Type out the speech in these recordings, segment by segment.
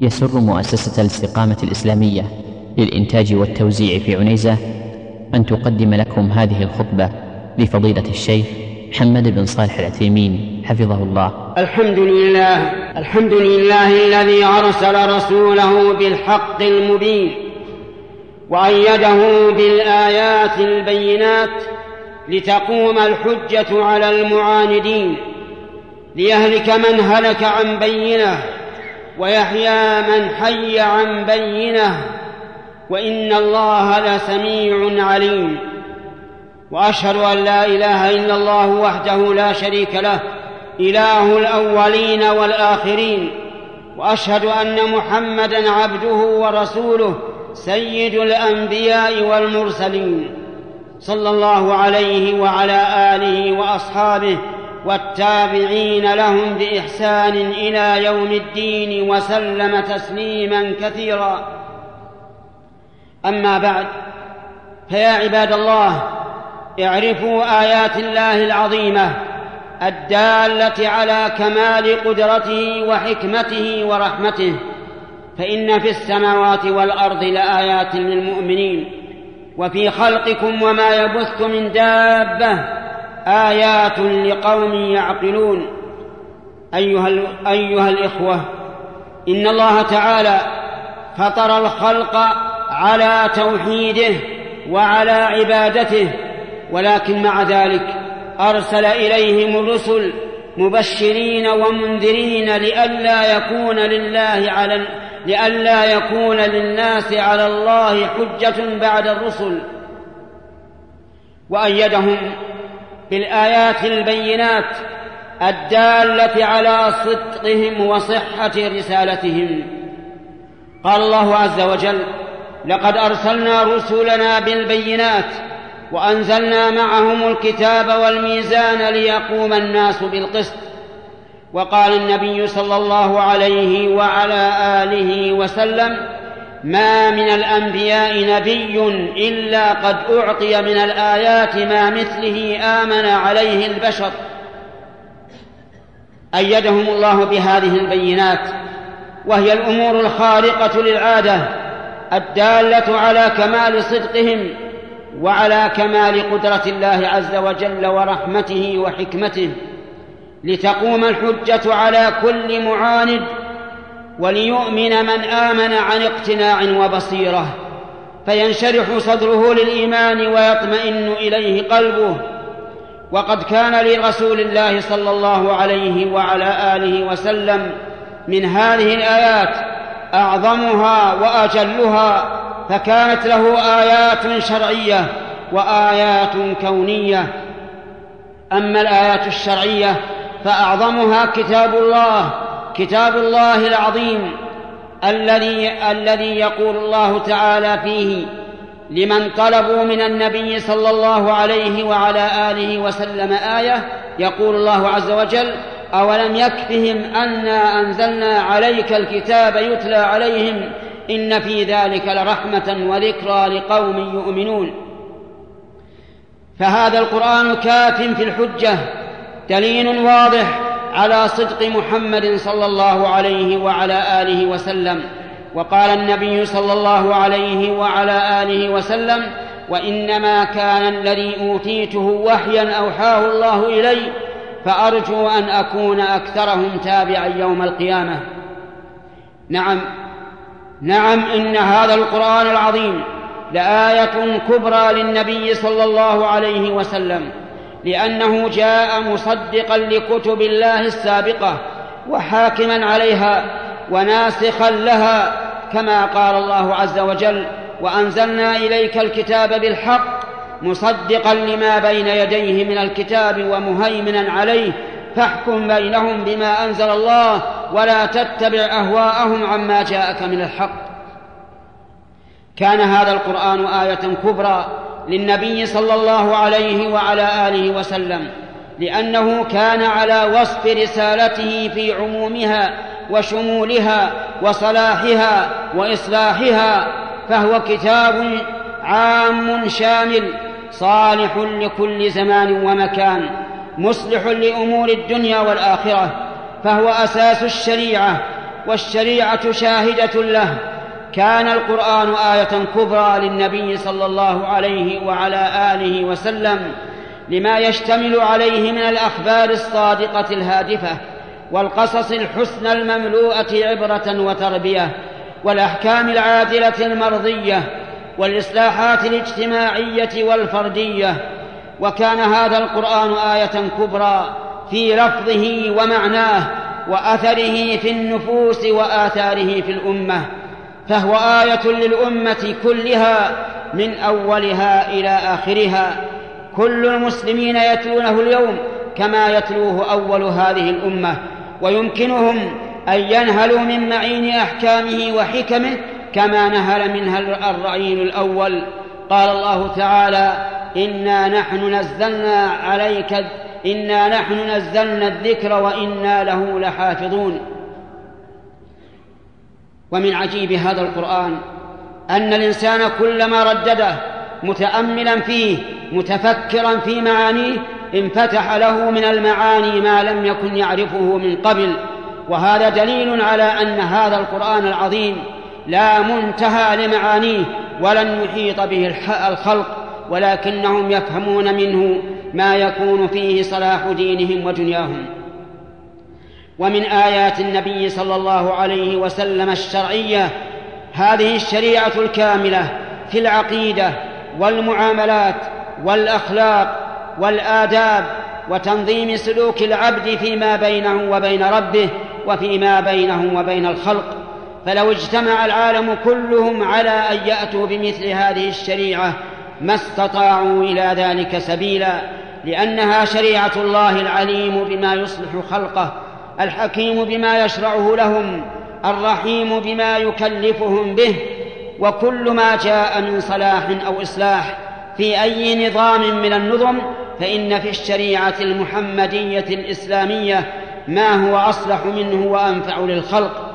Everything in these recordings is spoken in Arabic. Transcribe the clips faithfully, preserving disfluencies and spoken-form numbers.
يسر مؤسسة الاستقامة الإسلامية للإنتاج والتوزيع في عنيزة أن تقدم لكم هذه الخطبة لفضيلة الشيخ محمد بن صالح العثيمين حفظه الله. الحمد لله الحمد لله الذي أرسل رسوله بالحق المبين وأيده بالآيات البينات لتقوم الحجة على المعاندين، ليهلك من هلك عن بينه ويحيى من حي عن بينه، وإن الله لسميع عليم. وأشهد أن لا إله إلا الله وحده لا شريك له إله الأولين والآخرين، وأشهد أن محمدًا عبده ورسوله سيد الأنبياء والمرسلين، صلى الله عليه وعلى آله وأصحابه والتابعين لهم بإحسان إلى يوم الدين وسلم تسليما كثيرا. أما بعد، فيا عباد الله، اعرفوا آيات الله العظيمة الدالة على كمال قدرته وحكمته ورحمته، فإن في السماوات والأرض لآيات للمؤمنين، وفي خلقكم وما يبث من دابة آيات لقوم يعقلون. أيها, أيها الإخوة، إن الله تعالى فطر الخلق على توحيده وعلى عبادته، ولكن مع ذلك أرسل إليهم الرسل مبشرين ومنذرين لئلا يكون لله على لئلا يكون للناس على الله حجة بعد الرسل، وأيدهم بالآيات البينات الدالة على صدقهم وصحة رسالتهم. قال الله عز وجل: لقد أرسلنا رسلنا بالبينات وأنزلنا معهم الكتاب والميزان ليقوم الناس بالقسط. وقال النبي صلى الله عليه وعلى آله وسلم: ما من الأنبياء نبي إلا قد أعطي من الآيات ما مثله آمن عليه البشر. أيدهم الله بهذه البينات، وهي الأمور الخارقة للعادة الدالة على كمال صدقهم وعلى كمال قدرة الله عز وجل ورحمته وحكمته، لتقوم الحجة على كل معاند، وليؤمن من آمن عن اقتناع وبصيرة، فينشرح صدره للإيمان ويطمئن إليه قلبه. وقد كان لرسول الله صلى الله عليه وعلى آله وسلم من هذه الآيات أعظمها وأجلها، فكانت له آيات شرعية وآيات كونية. أما الآيات الشرعية فأعظمها كتاب الله كتاب الله العظيم الذي الذي يقول الله تعالى فيه لمن طلبوا من النبي صلى الله عليه وعلى آله وسلم آية، يقول الله عز وجل: أولم يكفهم أنا أنزلنا عليك الكتاب يتلى عليهم إن في ذلك لرحمة وذكرى لقوم يؤمنون. فهذا القرآن كاف في الحجة، دليل واضح على صدق محمد صلى الله عليه وعلى آله وسلم. وقال النبي صلى الله عليه وعلى آله وسلم: وإنما كان الذي أوتيته وحيا أوحاه الله إلي، فأرجو أن أكون أكثرهم تابعا يوم القيامة. نعم نعم إن هذا القرآن العظيم لآية كبرى للنبي صلى الله عليه وسلم، لأنه جاء مصدقا لكتب الله السابقة وحاكما عليها وناسخا لها، كما قال الله عز وجل: وأنزلنا إليك الكتاب بالحق مصدقا لما بين يديه من الكتاب ومهيمنا عليه، فاحكم بينهم بما أنزل الله ولا تتبع أهواءهم عما جاءك من الحق. كان هذا القرآن آية كبرى للنبي صلى الله عليه وعلى آله وسلم، لأنه كان على وصف رسالته في عمومها وشمولها وصلاحها وإصلاحها، فهو كتاب عام شامل صالح لكل زمان ومكان، مصلح لأمور الدنيا والآخرة، فهو أساس الشريعة والشريعة شاهدة له. كان القرآن آية كبرى للنبي صلى الله عليه وعلى آله وسلم لما يشتمل عليه من الأخبار الصادقة الهادفة والقصص الحسنى المملوءة عبرة وتربية والأحكام العادلة المرضية والإصلاحات الاجتماعية والفردية. وكان هذا القرآن آية كبرى في لفظه ومعناه وأثره في النفوس وآثاره في الأمة، فهو آية للأمة كلها من أولها إلى آخرها. كل المسلمين يتلونه اليوم كما يتلوه أول هذه الأمة، ويمكنهم أن ينهلوا من معين أحكامه وحكمه كما نهل منها الرعيل الأول. قال الله تعالى: إنا نحن نزلنا عليك إنا نحن نزلنا الذكر وإنا له لحافظون. ومن عجيب هذا القرآن أن الإنسان كلما ردده متأملا فيه متفكرا في معانيه انفتح له من المعاني ما لم يكن يعرفه من قبل. وهذا دليل على أن هذا القرآن العظيم لا منتهى لمعانيه ولن يحيط به الخلق، ولكنهم يفهمون منه ما يكون فيه صلاح دينهم ودنياهم. ومن آيات النبي صلى الله عليه وسلم الشرعية هذه الشريعة الكاملة في العقيدة والمعاملات والأخلاق والآداب وتنظيم سلوك العبد فيما بينه وبين ربه وفيما بينه وبين الخلق. فلو اجتمع العالم كلهم على أن يأتوا بمثل هذه الشريعة ما استطاعوا إلى ذلك سبيلا، لأنها شريعة الله العليم بما يصلح خلقه، الحكيم بما يشرعه لهم، الرحيم بما يكلفهم به. وكل ما جاء من صلاح أو إصلاح في أي نظام من النظم فإن في الشريعة المحمدية الإسلامية ما هو أصلح منه وأنفع للخلق.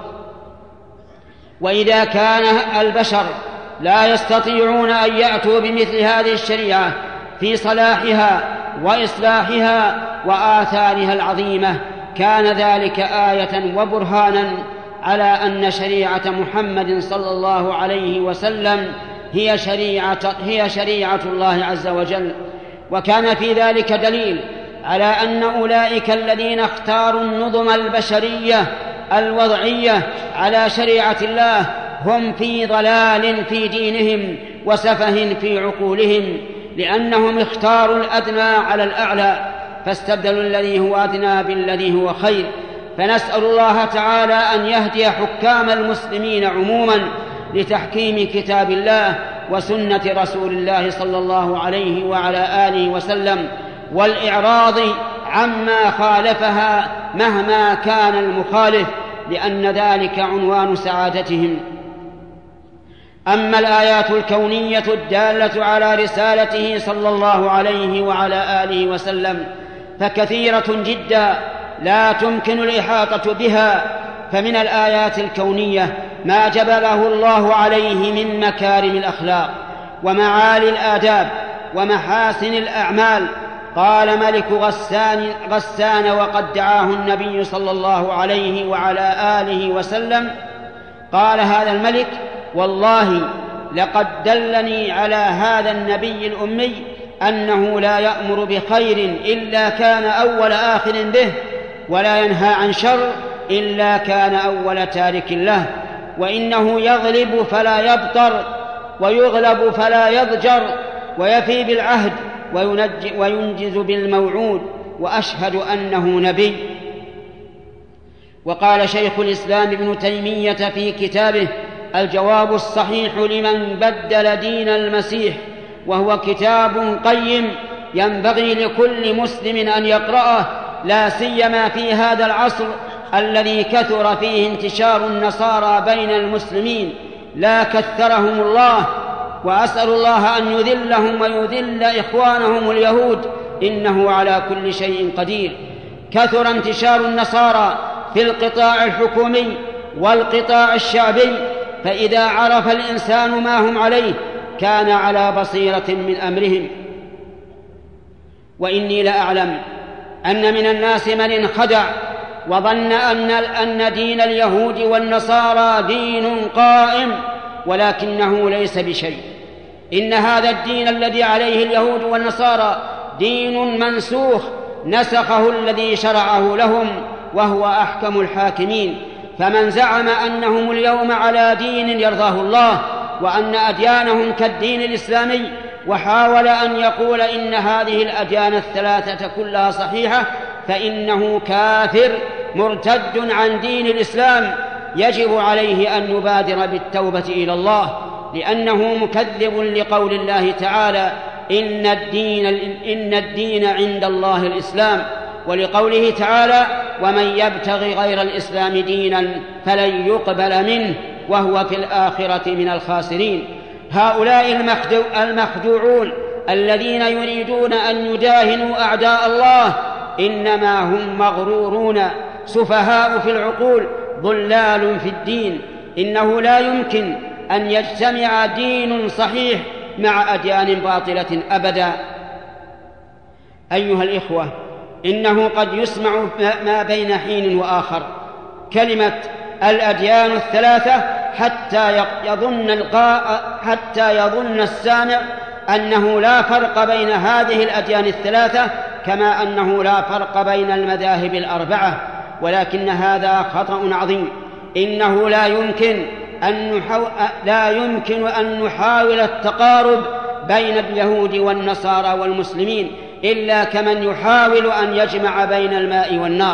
وإذا كان البشر لا يستطيعون أن يأتوا بمثل هذه الشريعة في صلاحها وإصلاحها وآثارها العظيمة كان ذلك آية وبرهانا على أن شريعة محمد صلى الله عليه وسلم هي شريعة, هي شريعة الله عز وجل. وكان في ذلك دليل على أن أولئك الذين اختاروا النظم البشرية الوضعية على شريعة الله هم في ضلال في دينهم وسفه في عقولهم، لأنهم اختاروا الأدنى على الأعلى فاستبدلوا الذي هو أدنى بالذي هو خير. فنسأل الله تعالى أن يهدي حكام المسلمين عموما لتحكيم كتاب الله وسنة رسول الله صلى الله عليه وعلى آله وسلم، والإعراض عما خالفها مهما كان المخالف، لأن ذلك عنوان سعادتهم. أما الآيات الكونية الدالة على رسالته صلى الله عليه وعلى آله وسلم فكثيرة جدا لا تمكن الإحاطة بها. فمن الآيات الكونية ما جبله الله عليه من مكارم الأخلاق ومعالي الآداب ومحاسن الأعمال. قال ملك غسان, غسان وقد دعاه النبي صلى الله عليه وعلى آله وسلم، قال هذا الملك: والله لقد دلني على هذا النبي الأمي أنه لا يأمر بخير إلا كان أول آخر به، ولا ينهى عن شر إلا كان أول تارك له، وإنه يغلب فلا يبطر ويغلب فلا يضجر ويفي بالعهد وينجز بالموعود، وأشهد أنه نبي. وقال شيخ الإسلام ابن تيمية في كتابه الجواب الصحيح لمن بدل دين المسيح، وهو كتاب قيم ينبغي لكل مسلم أن يقرأه، لا سيما في هذا العصر الذي كثر فيه انتشار النصارى بين المسلمين، لا كثرهم الله، وأسأل الله أن يذلهم ويذل إخوانهم اليهود، إنه على كل شيء قدير. كثر انتشار النصارى في القطاع الحكومي والقطاع الشعبي، فإذا عرف الإنسان ما هم عليه كان على بصيرة من أمرهم. وإني لأعلم أن من الناس من انخدع وظن أن أن دين اليهود والنصارى دين قائم، ولكنه ليس بشيء. إن هذا الدين الذي عليه اليهود والنصارى دين منسوخ، نسخه الذي شرعه لهم وهو أحكم الحاكمين. فمن زعم أنهم اليوم على دين يرضاه الله وأن أديانهم كالدين الإسلامي، وحاول أن يقول إن هذه الأديان الثلاثة كلها صحيحة، فإنه كافر مرتد عن دين الإسلام، يجب عليه أن يبادر بالتوبة إلى الله، لأنه مكذب لقول الله تعالى: إن الدين, إن الدين عند الله الإسلام، ولقوله تعالى: ومن يبتغي غير الإسلام دينا فلن يقبل منه وهو في الآخرة من الخاسرين. هؤلاء المخدوعون الذين يريدون أن يداهنوا أعداء الله إنما هم مغرورون سفهاء في العقول ضلال في الدين. إنه لا يمكن أن يجتمع دين صحيح مع أديان باطلة أبدا. أيها الإخوة، إنه قد يسمع ما بين حين وآخر كلمة الأديان الثلاثة حتى يظن القاء حتى يظن السامع أنه لا فرق بين هذه الأديان الثلاثة، كما أنه لا فرق بين المذاهب الأربعة، ولكن هذا خطأ عظيم. إنه لا يمكن أن نحو... لا يمكن أن نحاول التقارب بين اليهود والنصارى والمسلمين إلا كمن يحاول أن يجمع بين الماء والنار.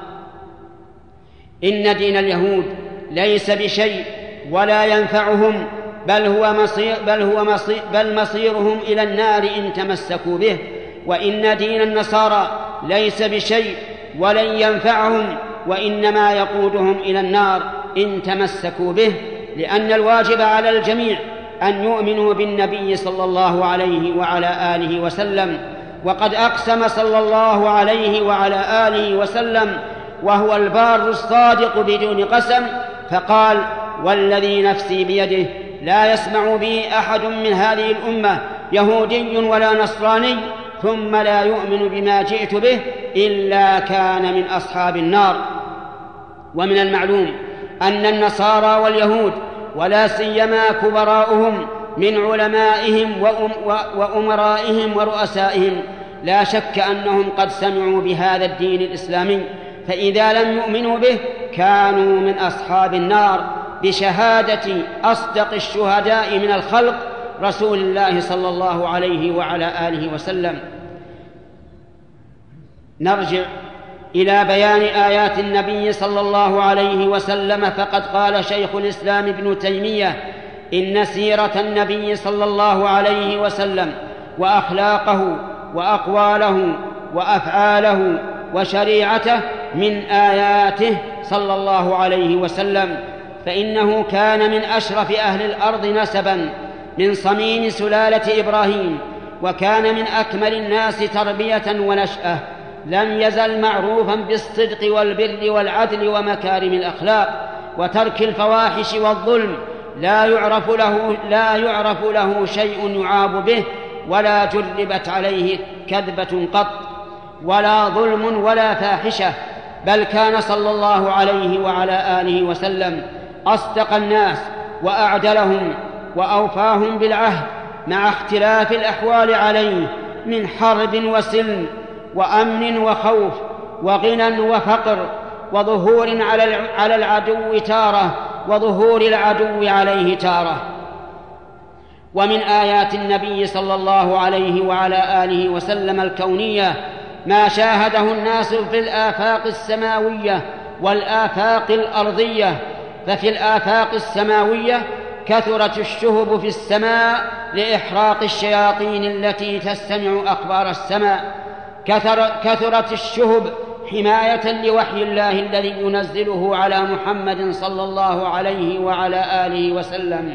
إن دين اليهود ليس بشيء ولا ينفعهم، بل هو مصير بل هو مصير بل مصيرهم إلى النار إن تمسكوا به. وإن دين النصارى ليس بشيء ولن ينفعهم، وإنما يقودهم إلى النار إن تمسكوا به، لأن الواجب على الجميع أن يؤمنوا بالنبي صلى الله عليه وعلى آله وسلم. وقد أقسم صلى الله عليه وعلى آله وسلم وهو البار الصادق بدون قسم، فقال: والذي نفسي بيده لا يسمع بي أحد من هذه الأمة يهودي ولا نصراني ثم لا يؤمن بما جئت به إلا كان من أصحاب النار. ومن المعلوم أن النصارى واليهود ولا سيما كبراؤهم من علمائهم وأمرائهم ورؤسائهم لا شك أنهم قد سمعوا بهذا الدين الإسلامي، فإذا لم يؤمنوا به كانوا من أصحاب النار بشهادة أصدق الشهداء من الخلق رسول الله صلى الله عليه وعلى آله وسلم. نرجع إلى بيان آيات النبي صلى الله عليه وسلم، فقد قال شيخ الإسلام ابن تيمية: إن سيرة النبي صلى الله عليه وسلم وأخلاقه وأقواله وأفعاله وشريعته من آياته صلى الله عليه وسلم، فإنه كان من أشرف أهل الأرض نسبا من صميم سلالة إبراهيم، وكان من أكمل الناس تربية ونشأة، لم يزل معروفا بالصدق والبر والعدل ومكارم الأخلاق وترك الفواحش والظلم، لا يعرف له, لا يعرف له شيء يعاب به، ولا جربت عليه كذبة قط، ولا ظلم ولا فاحشة، بل كان صلى الله عليه وعلى آله وسلم أصدق الناس وأعدلهم وأوفاهم بالعهد، مع اختلاف الأحوال عليه من حرب وسلم وأمن وخوف وغنى وفقر وظهور على العدو تارة وظهور العدو عليه تارة. ومن آيات النبي صلى الله عليه وعلى آله وسلم الكونية ما شاهده الناس في الآفاق السماوية والآفاق الأرضية. ففي الآفاق السماوية كثرت الشهب في السماء لإحراق الشياطين التي تستمع أخبار السماء، كثر كثرت الشهب حماية لوحي الله الذي ينزله على محمد صلى الله عليه وعلى آله وسلم.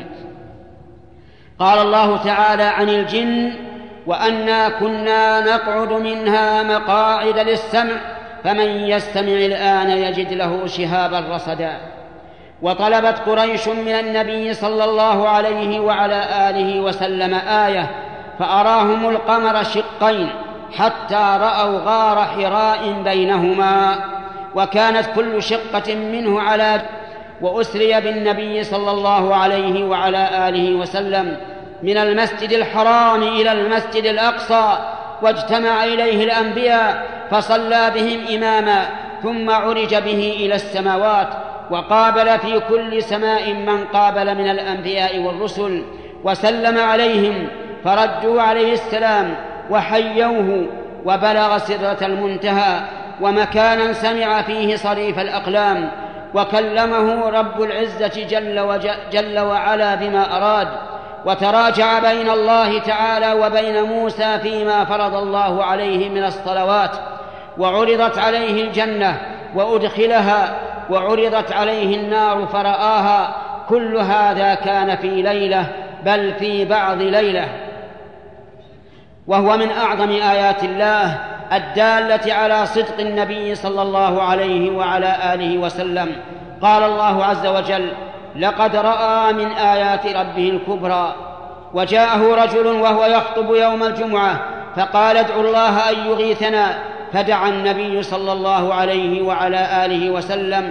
قال الله تعالى عن الجن: وأنا كنا نقعد منها مقاعد للسمع فمن يستمع الآن يجد له شهابا رصدا. وطلبت قريش من النبي صلى الله عليه وعلى آله وسلم آية، فأراهم القمر شقين حتى رأوا غار حراء بينهما، وكانت كل شقة منه على وأسري بالنبي صلى الله عليه وعلى آله وسلم من المسجد الحرام إلى المسجد الأقصى، واجتمع إليه الأنبياء فصلى بهم إماما، ثم عرج به إلى السماوات، وقابل في كل سماء من قابل من الأنبياء والرسل وسلم عليهم، فردوا عليه السلام وحيوه، وبلغ سدرة المنتهى ومكانا سمع فيه صريف الأقلام، وكلمه رب العزة جل, وجل وعلا بما أراد، وتراجع بين الله تعالى وبين موسى فيما فرض الله عليه من الصلوات، وعرضت عليه الجنة وأدخلها، وعرضت عليه النار فرآها. كل هذا كان في ليلة، بل في بعض ليلة، وهو من أعظم آيات الله الدالة على صدق النبي صلى الله عليه وعلى آله وسلم. قال الله عز وجل: لقد رأى من آيات ربه الكبرى. وجاءه رجل وهو يخطب يوم الجمعة فقال: ادعوا الله أن يغيثنا، فدعا النبي صلى الله عليه وعلى آله وسلم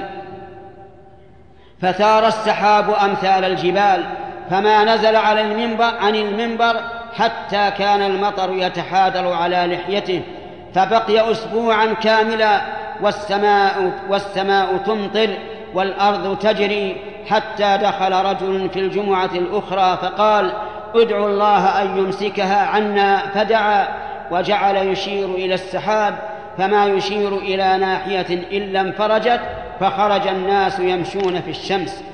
فثار السحاب أمثال الجبال، فما نزل على المنبر عن المنبر حتى كان المطر يتحادر على لحيته، فبقي أسبوعا كاملا والسماء, والسماء تمطر والأرض تجري، حتى دخل رجل في الجمعة الأخرى فقال: ادعوا الله أن يمسكها عنا، فدعا وجعل يشير إلى السحاب، فما يشير إلى ناحية إلا انفرجت، فخرج الناس يمشون في الشمس.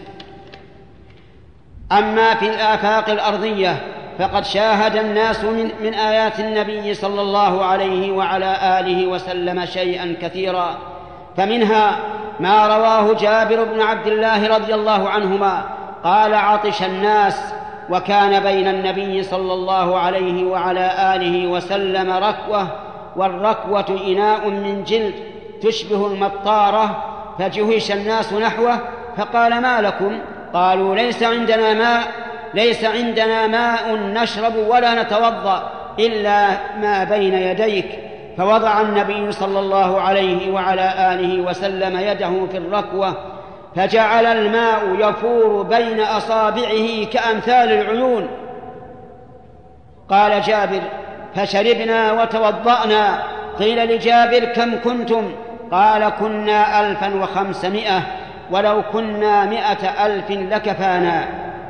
أما في الآفاق الأرضية فقد شاهد الناس من, من آيات النبي صلى الله عليه وعلى آله وسلم شيئا كثيرا، فمنها ما رواه جابر بن عبد الله رضي الله عنهما قال: عطش الناس، وكان بين النبي صلى الله عليه وعلى آله وسلم ركوة، والركوة إناء من جلد تشبه المطارة، فجهش الناس نحوه فقال: ما لكم؟ قالوا: ليس عندنا ماء ليس عندنا ماء نشرب ولا نتوضأ إلا ما بين يديك. فوضع النبي صلى الله عليه وعلى آله وسلم يده في الركوة، فجعل الماء يفور بين أصابعه كأمثال العيون. قال جابر: فشربنا وتوضأنا. قيل لجابر: كم كنتم؟ قال: كنا ألفا وخمسمائة، ولو كنا مائة ألف لكفانا.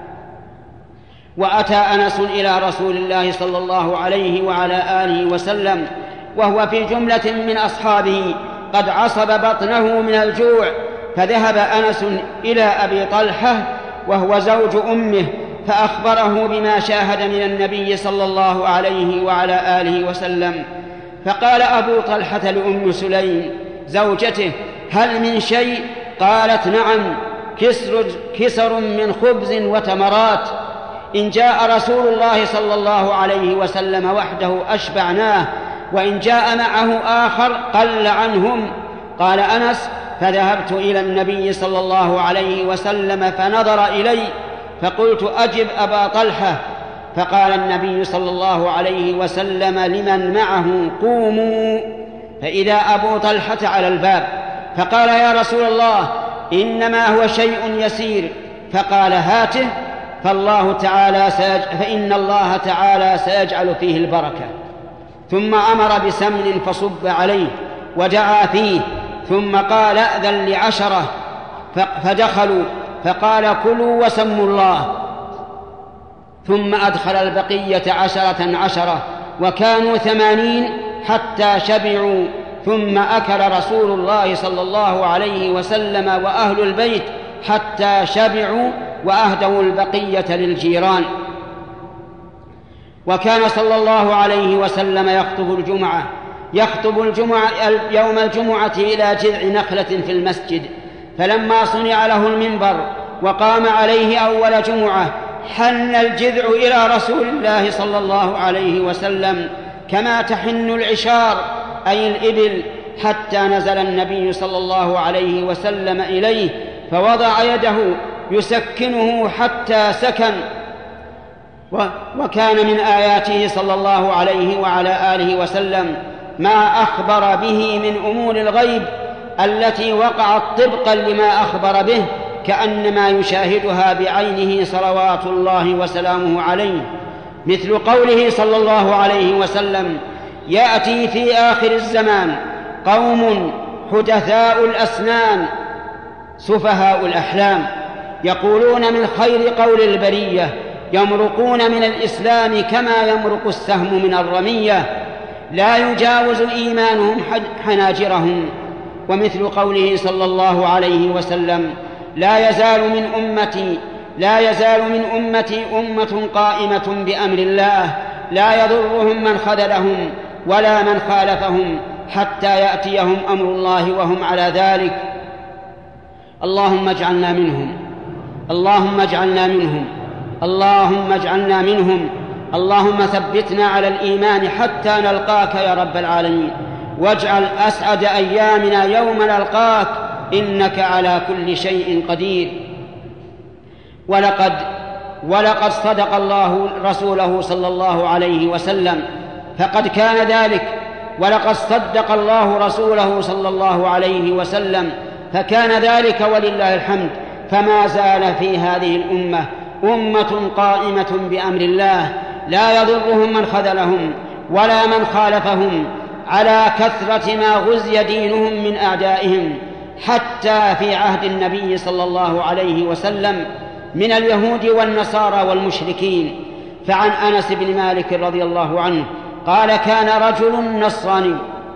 وأتى أنس إلى رسول الله صلى الله عليه وعلى آله وسلم وهو في جملة من أصحابه قد عصب بطنه من الجوع، فذهب أنس إلى أبي طلحة وهو زوج أمه فأخبره بما شاهد من النبي صلى الله عليه وعلى آله وسلم. فقال أبو طلحة لأم سليم زوجته: هل من شيء؟ قالت: نعم، كسر, كسر من خبز وتمرات، إن جاء رسول الله صلى الله عليه وسلم وحده أشبعناه، وإن جاء معه آخر قل عنهم. قال أنس: فذهبت إلى النبي صلى الله عليه وسلم فنظر إلي، فقلت: أجب أبا طلحة. فقال النبي صلى الله عليه وسلم لمن معه: قوموا. فإذا أبو طلحة على الباب، فقال: يا رسول الله، إنما هو شيء يسير. فقال: هاته، فالله تعالى سيج... فإن الله تعالى سيجعل فيه البركة. ثم أمر بسمن فصب عليه ودعا فيه، ثم قال: أذن لعشرة، فدخلوا، فقال: كلوا وسموا الله. ثم أدخل البقية عشرة عشرة، وكانوا ثمانين حتى شبعوا. ثم أكل رسول الله صلى الله عليه وسلم وأهل البيت حتى شبعوا، وأهدوا البقية للجيران. وكان صلى الله عليه وسلم يخطب الجمعة يخطب الجمعة يوم الجمعة إلى جذع نخلة في المسجد، فلما صنع له المنبر وقام عليه أول جمعة حن الجذع إلى رسول الله صلى الله عليه وسلم كما تحن العشار أي الإبل، حتى نزل النبي صلى الله عليه وسلم إليه فوضع يده يسكنه حتى سكن. وكان من آياته صلى الله عليه وعلى آله وسلم ما أخبر به من أمور الغيب التي وقعت طبقا لما أخبر به كأنما يشاهدها بعينه صلوات الله وسلامه عليه، مثل قوله صلى الله عليه وسلم: يأتي في آخر الزمان قوم حدثاء الأسنان سفهاء الأحلام يقولون من خير قول البرية، يمرقون من الإسلام كما يمرق السهم من الرمية، لا يجاوز إيمانهم حناجرهم. ومثل قوله صلى الله عليه وسلم: لا يزال من أمتي لا يزال من أمتي أمة قائمة بأمر الله لا يضرهم من خذلهم ولا من خالفهم حتى يأتيهم أمر الله وهم على ذلك. اللهم اجعلنا منهم اللهم اجعلنا منهم اللهم اجعلنا منهم اللهم ثبتنا على الإيمان حتى نلقاك يا رب العالمين، واجعل أسعد أيامنا يوم نلقاك، إنك على كل شيء قدير. ولقد ولقد صدق الله رسوله صلى الله عليه وسلم، فقد كان ذلك. ولقد صدق الله رسوله صلى الله عليه وسلم فكان ذلك ولله الحمد. فما زال في هذه الأمة أمة قائمة بأمر الله لا يضرهم من خذلهم ولا من خالفهم، على كثرة ما غزي دينهم من أعدائهم، حتى في عهد النبي صلى الله عليه وسلم من اليهود والنصارى والمشركين. فعن أنس بن مالك رضي الله عنه قال: كان رجل نصراني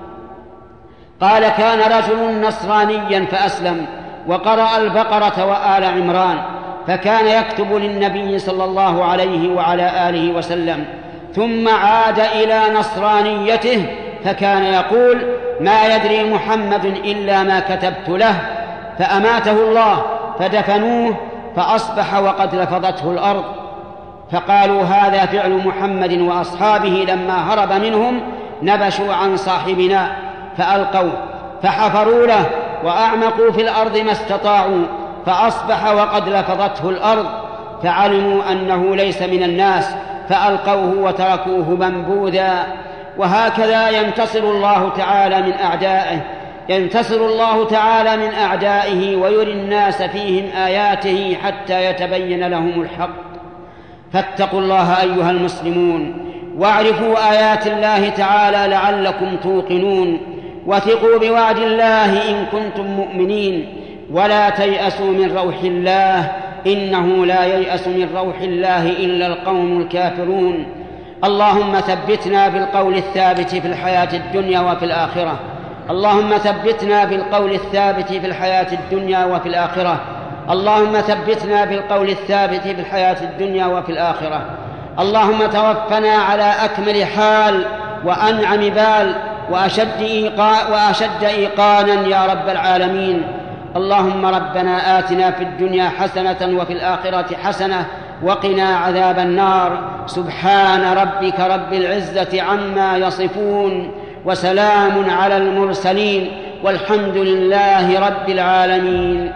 قال كان رجل نصرانيا فأسلم وقرأ البقرة وآل عمران، فكان يكتب للنبي صلى الله عليه وعلى آله وسلم، ثم عاد إلى نصرانيته فكان يقول: ما يدري محمد إلا ما كتبت له، فأماته الله فدفنوه فأصبح وقد لفظته الأرض. فقالوا: هذا فعل محمد وأصحابه لما هرب منهم نبشوا عن صاحبنا فألقوه، فحفروا له وأعمقوا في الأرض ما استطاعوا، فأصبح وقد لفظته الأرض، فعلموا أنه ليس من الناس فألقوه وتركوه منبوذا. وهكذا ينتصر الله تعالى من أعدائه ينتصر الله تعالى من أعدائه ويري الناس فيهم آياته حتى يتبين لهم الحق. فاتقوا الله أيها المسلمون، واعرفوا آيات الله تعالى لعلكم توقنون، وثقوا بوعد الله إن كنتم مؤمنين، ولا تيأسوا من روح الله، إنه لا ييأس من روح الله إلا القوم الكافرون. اللهم ثبتنا بالقول الثابت في الحياة الدنيا وفي الآخرة اللهم ثبتنا بالقول الثابت في الحياة الدنيا وفي الآخرة اللهم ثبتنا بالقول الثابت في الحياة الدنيا وفي الآخرة اللهم توفنا على أكمل حال وأنعم بال وأشد إيقاء وأشد إيقانا يا رب العالمين. اللهم ربنا آتنا في الدنيا حسنة وفي الآخرة حسنة وقنا عذاب النار. سبحان ربك رب العزة عما يصفون، وسلام على المرسلين، والحمد لله رب العالمين.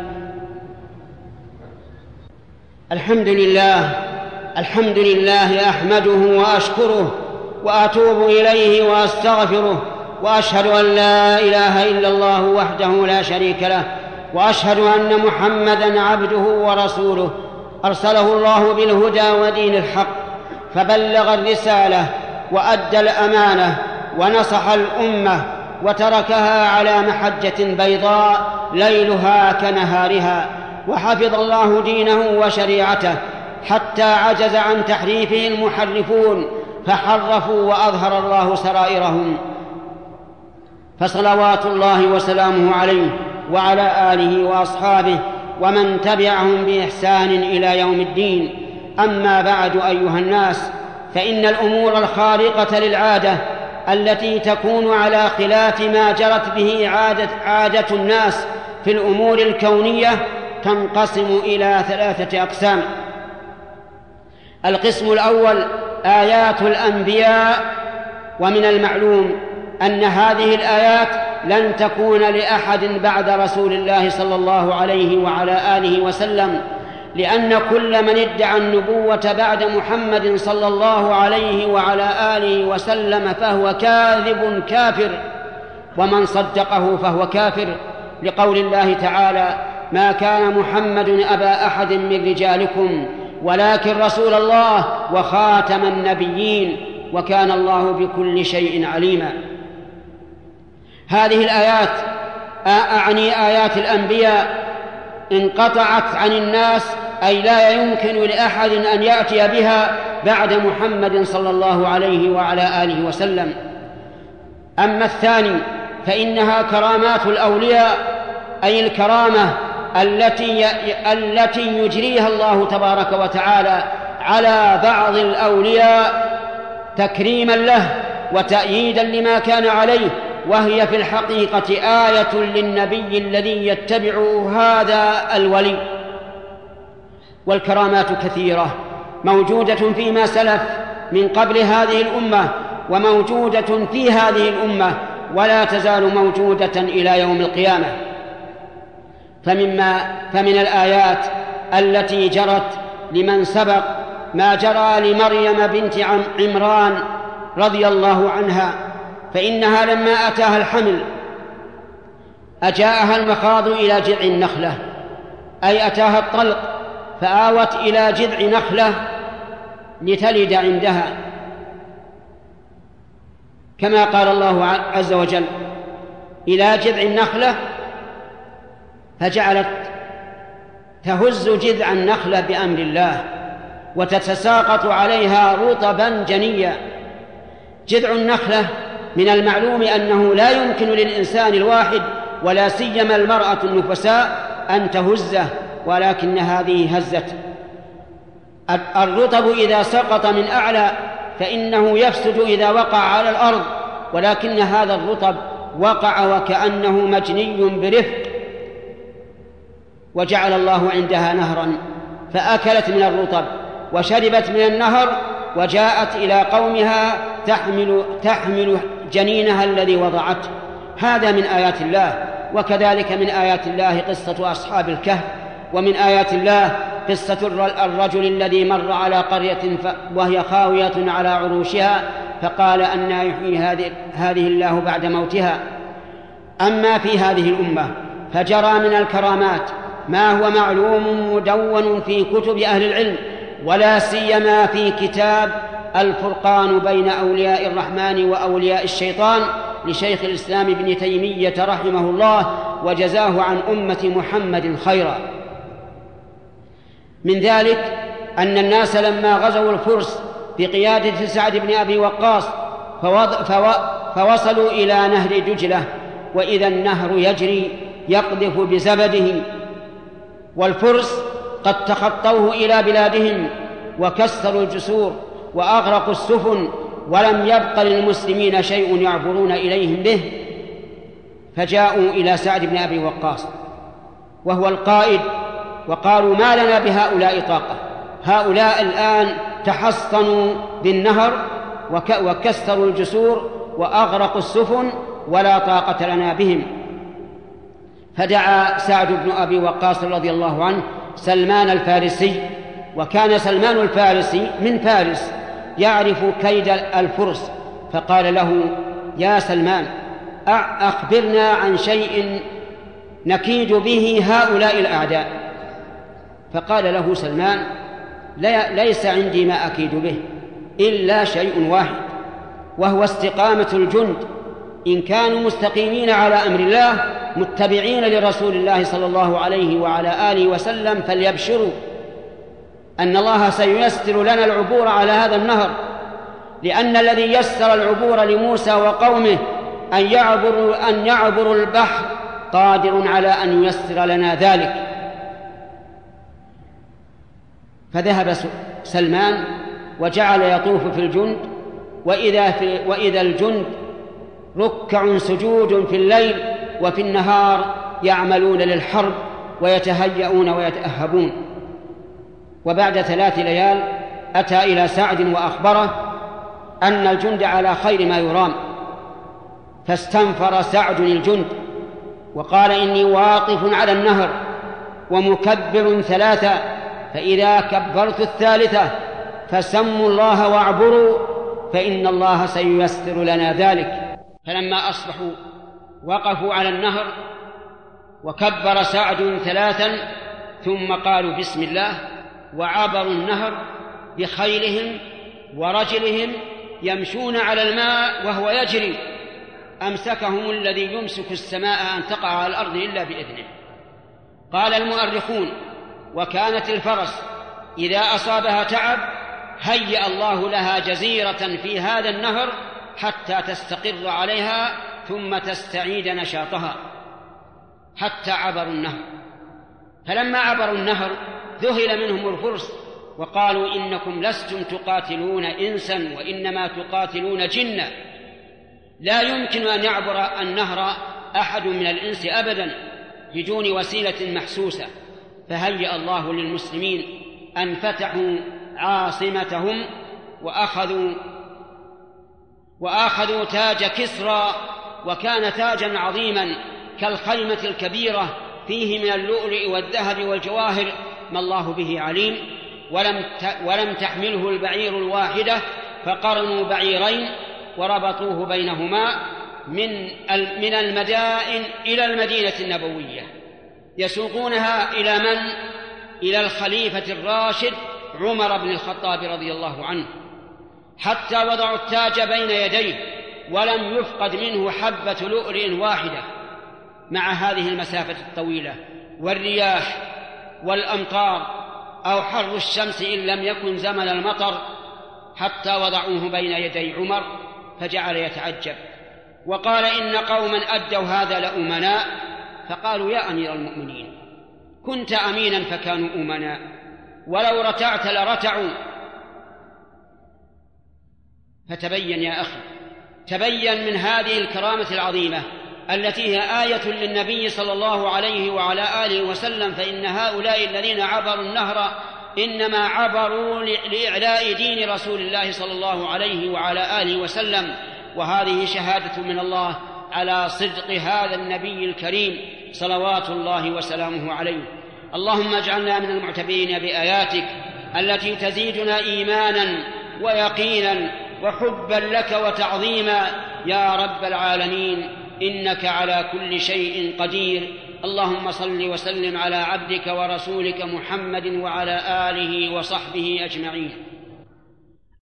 الحمد لله الحمد لله أحمده وأشكره وأتوب إليه وأستغفره، وأشهد أن لا إله إلا الله وحده لا شريك له، وأشهد أن محمدًا عبده ورسوله أرسله الله بالهدى ودين الحق، فبلغ الرسالة وأدى الأمانة ونصح الأمة، وتركها على محجة بيضاء ليلها كنهارها، وحفظ الله دينه وشريعته حتى عجز عن تحريفه المحرفون فحرفوا وأظهر الله سرائرهم. فصلوات الله وسلامه عليه وعلى آله وأصحابه ومن تبعهم بإحسان إلى يوم الدين. أما بعد أيها الناس، فإن الأمور الخارقة للعادة التي تكون على خلاف ما جرت به عادة, عادة الناس في الأمور الكونية تنقسم إلى ثلاثة أقسام. القسم الأول آيات الأنبياء، ومن المعلوم أن هذه الآيات لن تكون لأحد بعد رسول الله صلى الله عليه وعلى آله وسلم، لأن كل من ادعى النبوة بعد محمد صلى الله عليه وعلى آله وسلم فهو كاذب كافر، ومن صدقه فهو كافر، لقول الله تعالى: ما كان محمد أبا أحد من رجالكم ولكن رسول الله وخاتم النبيين وكان الله بكل شيء عليما. هذه الآيات أعني آيات الأنبياء انقطعت عن الناس، أي لا يمكن لأحد أن يأتي بها بعد محمد صلى الله عليه وعلى آله وسلم. أما الثاني فإنها كرامات الأولياء، أي الكرامة التي التي يجريها الله تبارك وتعالى على بعض الأولياء تكريما له وتأييدا لما كان عليه، وهي في الحقيقة آية للنبي الذي يتبع هذا الولي. والكرامات كثيرة موجودة فيما سلف من قبل هذه الأمة، وموجودة في هذه الأمة، ولا تزال موجودة إلى يوم القيامة. فمما فمن الآيات التي جرت لمن سبق ما جرى لمريم بنت عمران رضي الله عنها، فإنها لما أتاها الحمل أجاءها المخاض إلى جذع النخلة، أي أتاها الطلق فآوت إلى جذع نخلة لتلد عندها، كما قال الله عز وجل: إلى جذع النخلة، فجعلت تهز جذع النخلة بأمر الله وتتساقط عليها رطبا جنيا. جذع النخلة من المعلوم أنه لا يمكن للإنسان الواحد ولا سيما المرأة النفساء أن تهزه، ولكن هذه هزت. الرطب إذا سقط من أعلى فإنه يفسد إذا وقع على الأرض، ولكن هذا الرطب وقع وكأنه مجني برفق، وجعل الله عندها نهرا فأكلت من الرطب وشربت من النهر، وجاءت إلى قومها تحمل, تحمل جنينها الذي وضعته. هذا من آيات الله. وكذلك من آيات الله قصة أصحاب الكهف، ومن آيات الله قصة الرجل الذي مر على قرية وهي خاوية على عروشها فقال: أنى يحيي هذه الله بعد موتها. أما في هذه الأمة فجرى من الكرامات ما هو معلوم مدون في كتب أهل العلم، ولا سيما في كتاب الفرقان بين أولياء الرحمن وأولياء الشيطان لشيخ الإسلام ابن تيمية رحمه الله وجزاه عن أمة محمد خيرا. من ذلك أن الناس لما غزوا الفرس بقيادة سعد بن أبي وقاص فوصلوا إلى نهر دجلة، وإذا النهر يجري يقذف بزبده، والفرس قد تخطوه إلى بلادهم وكسروا الجسور وأغرقوا السفن، ولم يبق للمسلمين شيء يعبرون إليهم به. فجاءوا إلى سعد بن أبي وقاص وهو القائد وقالوا: ما لنا بهؤلاء طاقة، هؤلاء الآن تحصنوا بالنهر وكسروا الجسور وأغرقوا السفن ولا طاقة لنا بهم. فدعا سعد بن أبي وقاص رضي الله عنه سلمان الفارسي، وكان سلمان الفارسي من فارس يعرف كيد الفرس، فقال له: يا سلمان، أخبرنا عن شيء نكيد به هؤلاء الأعداء. فقال له سلمان: ليس عندي ما أكيد به إلا شيء واحد، وهو استقامة الجند. إن كانوا مستقيمين على أمر الله متبعين لرسول الله صلى الله عليه وعلى آله وسلم فليبشروا أن الله سييسر لنا العبور على هذا النهر، لأن الذي يسر العبور لموسى وقومه أن يعبروا, أن يعبروا البحر قادر على أن ييسر لنا ذلك. فذهب سلمان وجعل يطوف في الجند، وإذا, في وإذا الجند ركع سجود في الليل، وفي النهار يعملون للحرب ويتهيئون ويتأهبون. وبعد ثلاث ليال أتى إلى سعد وأخبره أن الجند على خير ما يرام، فاستنفر سعد الجند وقال: إني واقف على النهر ومكبر ثلاثة، فإذا كبرت الثالثة فسموا الله واعبروا فإن الله سييسر لنا ذلك. فلما أصبحوا وقفوا على النهر وكبر سعد ثلاثا ثم قالوا بسم الله، وعبروا النهر بخيلهم ورجلهم يمشون على الماء وهو يجري. أمسكهم الذي يمسك السماء أن تقع على الأرض إلا بإذنه. قال المؤرخون: وكانت الفرس إذا أصابها تعب هيأ الله لها جزيرة في هذا النهر حتى تستقر عليها ثم تستعيد نشاطها، حتى عبروا النهر. فلما عبروا النهر ذهل منهم الفرس وقالوا: إنكم لستم تقاتلون إنسا وإنما تقاتلون جنا، لا يمكن أن يعبر النهر أحد من الإنس أبدا بدون وسيلة محسوسة. فهيأ الله للمسلمين أن فتحوا عاصمتهم وأخذوا وأخذوا تاج كسرى، وكان تاجا عظيما كالخيمة الكبيرة فيه من اللؤلؤ والذهب والجواهر ما الله به عليم. ولم ولم تحمله البعير الواحدة، فقرنوا بعيرين وربطوه بينهما من من المدائن إلى المدينة النبوية، يسوقونها إلى من؟ إلى الخليفة الراشد عمر بن الخطاب رضي الله عنه، حتى وضعوا التاج بين يديه ولم يفقد منه حبة لؤلؤ واحدة. مع هذه المسافة الطويلة والرياح والأمطار أو حر الشمس إن لم يكن زمن المطر، حتى وضعوه بين يدي عمر فجعل يتعجب وقال: إن قوما أدوا هذا لأمناء. فقالوا: يا أمير المؤمنين، كنت أمينا فكانوا أمناء، ولو رتعت لرتعوا. فتبين يا أخي، تبين من هذه الكرامة العظيمة التي هي آية للنبي صلى الله عليه وعلى آله وسلم، فإن هؤلاء الذين عبروا النهر إنما عبروا لإعلاء دين رسول الله صلى الله عليه وعلى آله وسلم. وهذه شهادة من الله على صدق هذا النبي الكريم صلوات الله وسلامه عليه. اللهم اجعلنا من المعتبرين بآياتك التي تزيدنا إيمانا ويقينا وحبا لك وتعظيما يا رب العالمين، إنك على كل شيء قدير. اللهم صل وسلم على عبدك ورسولك محمد وعلى آله وصحبه أجمعين.